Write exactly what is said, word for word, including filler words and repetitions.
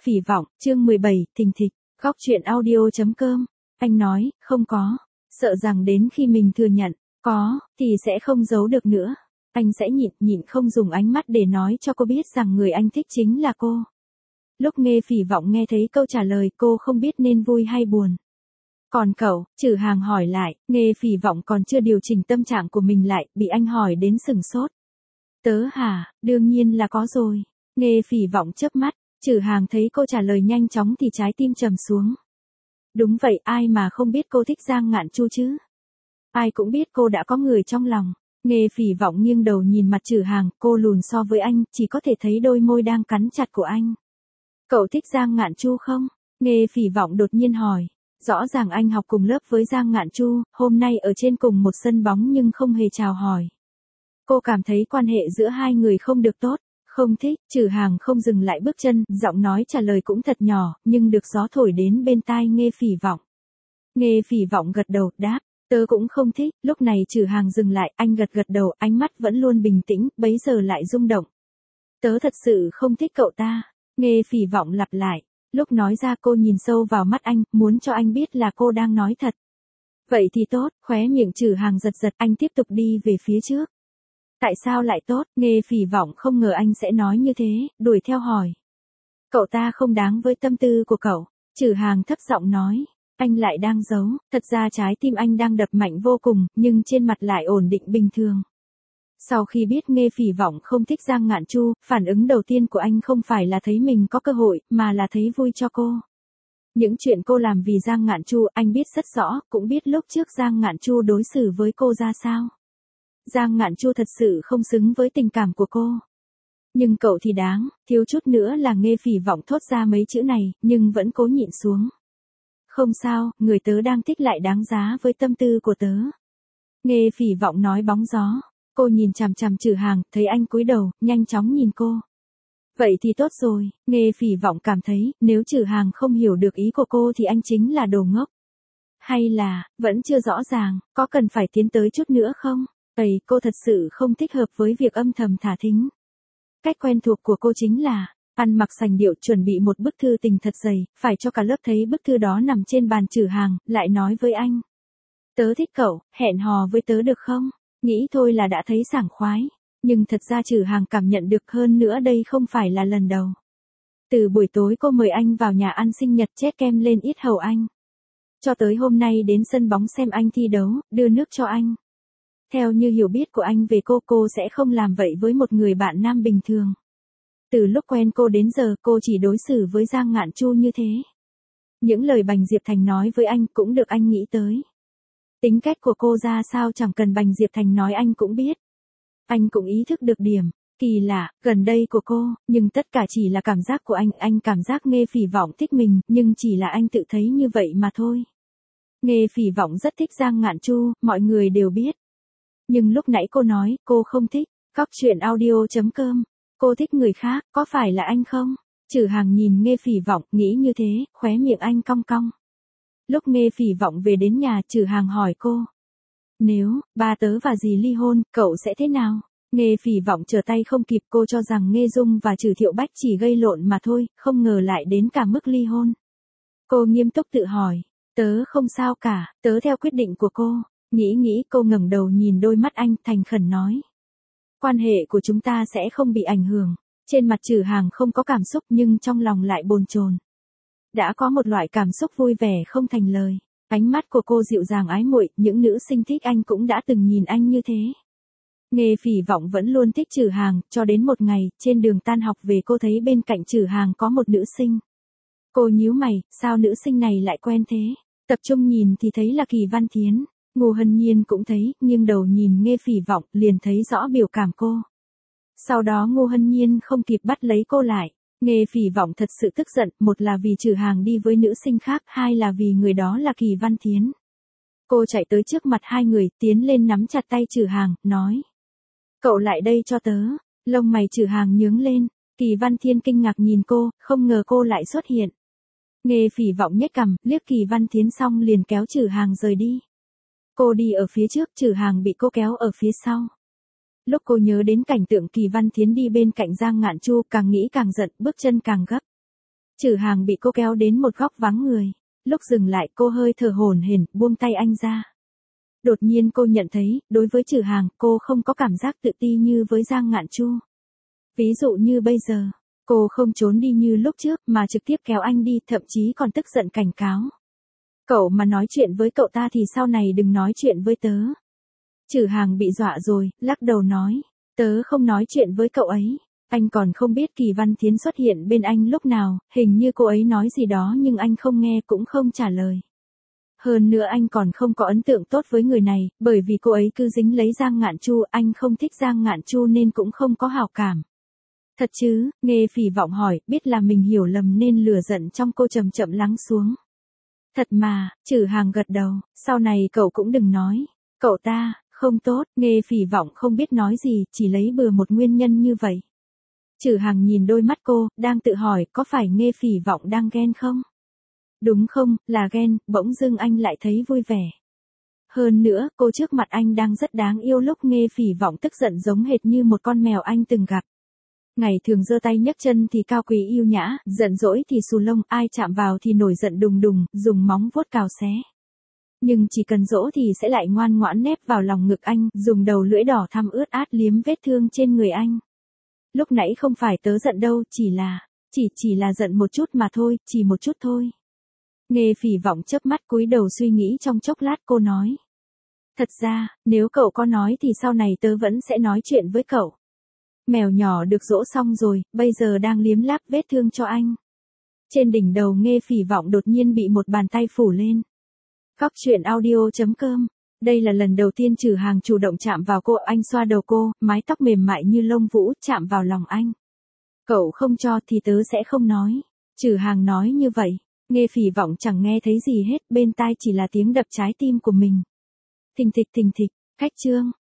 Phỉ vọng, chương mười bảy, thình thịch, góc truyện audio chấm com. Anh nói, không có. Sợ rằng đến khi mình thừa nhận, có, thì sẽ không giấu được nữa. Anh sẽ nhịn, nhịn không dùng ánh mắt để nói cho cô biết rằng người anh thích chính là cô. Lúc Nghe Phỉ vọng nghe thấy câu trả lời, cô không biết nên vui hay buồn. Còn cậu, Trử Hàng hỏi lại, Nghe Phỉ vọng còn chưa điều chỉnh tâm trạng của mình lại, bị anh hỏi đến sừng sốt. Tớ hả, đương nhiên là có rồi. Nghe Phỉ vọng chớp mắt, Trử Hàng thấy cô trả lời nhanh chóng thì trái tim trầm xuống. Đúng vậy, ai mà không biết cô thích Giang Ngạn Chu chứ? Ai cũng biết cô đã có người trong lòng. Nghe Phỉ vọng nghiêng đầu nhìn mặt Trử Hàng, cô lùn so với anh, chỉ có thể thấy đôi môi đang cắn chặt của anh. Cậu thích Giang Ngạn Chu không? Nghe Phỉ vọng đột nhiên hỏi. Rõ ràng anh học cùng lớp với Giang Ngạn Chu, hôm nay ở trên cùng một sân bóng nhưng không hề chào hỏi. Cô cảm thấy quan hệ giữa hai người không được tốt. Không thích, Trử Hàng không dừng lại bước chân, giọng nói trả lời cũng thật nhỏ, nhưng được gió thổi đến bên tai Nghe Phỉ vọng. Nghe Phỉ vọng gật đầu, đáp, tớ cũng không thích. Lúc này Trử Hàng dừng lại, anh gật gật đầu, ánh mắt vẫn luôn bình tĩnh, bấy giờ lại rung động. Tớ thật sự không thích cậu ta. Nghe Phỉ vọng lặp lại. Lúc nói ra cô nhìn sâu vào mắt anh, muốn cho anh biết là cô đang nói thật. Vậy thì tốt, khóe miệng Trử Hàng giật giật, anh tiếp tục đi về phía trước. Tại sao lại tốt? Nghe Phỉ vọng không ngờ anh sẽ nói như thế, đuổi theo hỏi. Cậu ta không đáng với tâm tư của cậu. Trử Hàng thấp giọng nói. Anh lại đang giấu, thật ra trái tim anh đang đập mạnh vô cùng, nhưng trên mặt lại ổn định bình thường. Sau khi biết Nghe Phỉ vọng không thích Giang Ngạn Chu, phản ứng đầu tiên của anh không phải là thấy mình có cơ hội, mà là thấy vui cho cô. Những chuyện cô làm vì Giang Ngạn Chu anh biết rất rõ, cũng biết lúc trước Giang Ngạn Chu đối xử với cô ra sao. Giang Ngạn Chu thật sự không xứng với tình cảm của cô. Nhưng cậu thì đáng, thiếu chút nữa là Nghe Phỉ vọng thốt ra mấy chữ này, nhưng vẫn cố nhịn xuống. Không sao, người tớ đang thích lại đáng giá với tâm tư của tớ. Nghe Phỉ vọng nói bóng gió. Cô nhìn chằm chằm Trử Hàng, thấy anh cúi đầu, nhanh chóng nhìn cô. Vậy thì tốt rồi, Nghe Phỉ vọng cảm thấy, nếu Trử Hàng không hiểu được ý của cô thì anh chính là đồ ngốc. Hay là, vẫn chưa rõ ràng, có cần phải tiến tới chút nữa không? Ây, cô thật sự không thích hợp với việc âm thầm thả thính. Cách quen thuộc của cô chính là, ăn mặc sành điệu chuẩn bị một bức thư tình thật dày, phải cho cả lớp thấy bức thư đó nằm trên bàn Trử Hàng, lại nói với anh. Tớ thích cậu, hẹn hò với tớ được không? Nghĩ thôi là đã thấy sảng khoái. Nhưng thật ra Trử Hàng cảm nhận được hơn nữa đây không phải là lần đầu. Từ buổi tối cô mời anh vào nhà ăn sinh nhật chét kem lên yết hầu anh. Cho tới hôm nay đến sân bóng xem anh thi đấu, đưa nước cho anh. Theo như hiểu biết của anh về cô, cô sẽ không làm vậy với một người bạn nam bình thường. Từ lúc quen cô đến giờ cô chỉ đối xử với Giang Ngạn Chu như thế. Những lời Bành Diệp Thành nói với anh cũng được anh nghĩ tới. Tính cách của cô ra sao chẳng cần Bành Diệp Thành nói anh cũng biết. Anh cũng ý thức được điểm kỳ lạ gần đây của cô, nhưng tất cả chỉ là cảm giác của anh. Anh cảm giác Nghe Phỉ vọng thích mình, nhưng chỉ là anh tự thấy như vậy mà thôi. Nghe Phỉ vọng rất thích Giang Ngạn Chu, mọi người đều biết. Nhưng lúc nãy cô nói, cô không thích. Góc truyện audio chấm com. Cô thích người khác, có phải là anh không? Trử Hàng nhìn Nghe Phỉ vọng, nghĩ như thế, khóe miệng anh cong cong. Lúc Nghe Phỉ vọng về đến nhà, Trử Hàng hỏi cô. Nếu, ba tớ và dì ly hôn, cậu sẽ thế nào? Nghe Phỉ vọng trở tay không kịp, cô cho rằng Nghe Dung và Trử Thiệu Bách chỉ gây lộn mà thôi, không ngờ lại đến cả mức ly hôn. Cô nghiêm túc tự hỏi. Tớ không sao cả, tớ theo quyết định của cô. Nghĩ nghĩ cô ngẩng đầu nhìn đôi mắt anh, thành khẩn nói. Quan hệ của chúng ta sẽ không bị ảnh hưởng. Trên mặt Trử Hàng không có cảm xúc nhưng trong lòng lại bồn chồn. Đã có một loại cảm xúc vui vẻ không thành lời. Ánh mắt của cô dịu dàng ái muội, những nữ sinh thích anh cũng đã từng nhìn anh như thế. Nghe Phỉ vọng vẫn luôn thích Trử Hàng, cho đến một ngày, trên đường tan học về cô thấy bên cạnh Trử Hàng có một nữ sinh. Cô nhíu mày, sao nữ sinh này lại quen thế? Tập trung nhìn thì thấy là Kỳ Văn Thiến. Ngô Hân Nhiên cũng thấy, nghiêng đầu nhìn Nghe Phỉ vọng, liền thấy rõ biểu cảm cô. Sau đó Ngô Hân Nhiên không kịp bắt lấy cô lại. Nghe Phỉ vọng thật sự tức giận, một là vì Trử Hàng đi với nữ sinh khác, hai là vì người đó là Kỳ Văn Thiến. Cô chạy tới trước mặt hai người, tiến lên nắm chặt tay Trử Hàng, nói. Cậu lại đây cho tớ. Lông mày Trử Hàng nhướng lên. Kỳ Văn Thiến kinh ngạc nhìn cô, không ngờ cô lại xuất hiện. Nghe Phỉ vọng nhếch cằm, liếc Kỳ Văn Thiến xong liền kéo Trử Hàng rời đi. Cô đi ở phía trước, Trử Hàng bị cô kéo ở phía sau. Lúc cô nhớ đến cảnh tượng Kỳ Văn Thiến đi bên cạnh Giang Ngạn Chu, càng nghĩ càng giận, bước chân càng gấp. Trử Hàng bị cô kéo đến một góc vắng người. Lúc dừng lại cô hơi thở hổn hển, buông tay anh ra. Đột nhiên cô nhận thấy, đối với Trử Hàng, cô không có cảm giác tự ti như với Giang Ngạn Chu. Ví dụ như bây giờ, cô không trốn đi như lúc trước mà trực tiếp kéo anh đi, thậm chí còn tức giận cảnh cáo. Cậu mà nói chuyện với cậu ta thì sau này đừng nói chuyện với tớ. Trử Hàng bị dọa rồi, lắc đầu nói, tớ không nói chuyện với cậu ấy. Anh còn không biết Kỳ Văn Thiến xuất hiện bên anh lúc nào, hình như cô ấy nói gì đó nhưng anh không nghe cũng không trả lời. Hơn nữa anh còn không có ấn tượng tốt với người này, bởi vì cô ấy cứ dính lấy Giang Ngạn Chu, anh không thích Giang Ngạn Chu nên cũng không có hảo cảm. Thật chứ, Nghe Phỉ Vọng hỏi, biết là mình hiểu lầm nên lửa giận trong cô chậm chậm lắng xuống. Thật mà, Trử Hàng gật đầu, sau này cậu cũng đừng nói, cậu ta, không tốt, Nghe Phỉ Vọng không biết nói gì, chỉ lấy bừa một nguyên nhân như vậy. Trử Hàng nhìn đôi mắt cô, đang tự hỏi, có phải Nghe Phỉ Vọng đang ghen không? Đúng không, là ghen, bỗng dưng anh lại thấy vui vẻ. Hơn nữa, cô trước mặt anh đang rất đáng yêu lúc Nghe Phỉ Vọng tức giận giống hệt như một con mèo anh từng gặp. Ngày thường giơ tay nhấc chân thì cao quý yêu nhã, giận dỗi thì xù lông, ai chạm vào thì nổi giận đùng đùng, dùng móng vuốt cào xé. Nhưng chỉ cần dỗ thì sẽ lại ngoan ngoãn nép vào lòng ngực anh, dùng đầu lưỡi đỏ thắm ướt át liếm vết thương trên người anh. Lúc nãy không phải tớ giận đâu, chỉ là, chỉ chỉ là giận một chút mà thôi, chỉ một chút thôi. Nghe Phỉ Vọng chớp mắt cúi đầu suy nghĩ trong chốc lát cô nói. Thật ra, nếu cậu có nói thì sau này tớ vẫn sẽ nói chuyện với cậu. Mèo nhỏ được dỗ xong rồi, bây giờ đang liếm láp vết thương cho anh. Trên đỉnh đầu Nghe Phỉ Vọng đột nhiên bị một bàn tay phủ lên. Góc truyện audio chấm com. Đây là lần đầu tiên Trử Hàng chủ động chạm vào cô, anh xoa đầu cô, mái tóc mềm mại như lông vũ, chạm vào lòng anh. Cậu không cho thì tớ sẽ không nói. Trử Hàng nói như vậy, Nghe Phỉ Vọng chẳng nghe thấy gì hết, bên tai chỉ là tiếng đập trái tim của mình. Thình thịch thình thịch, cách chương.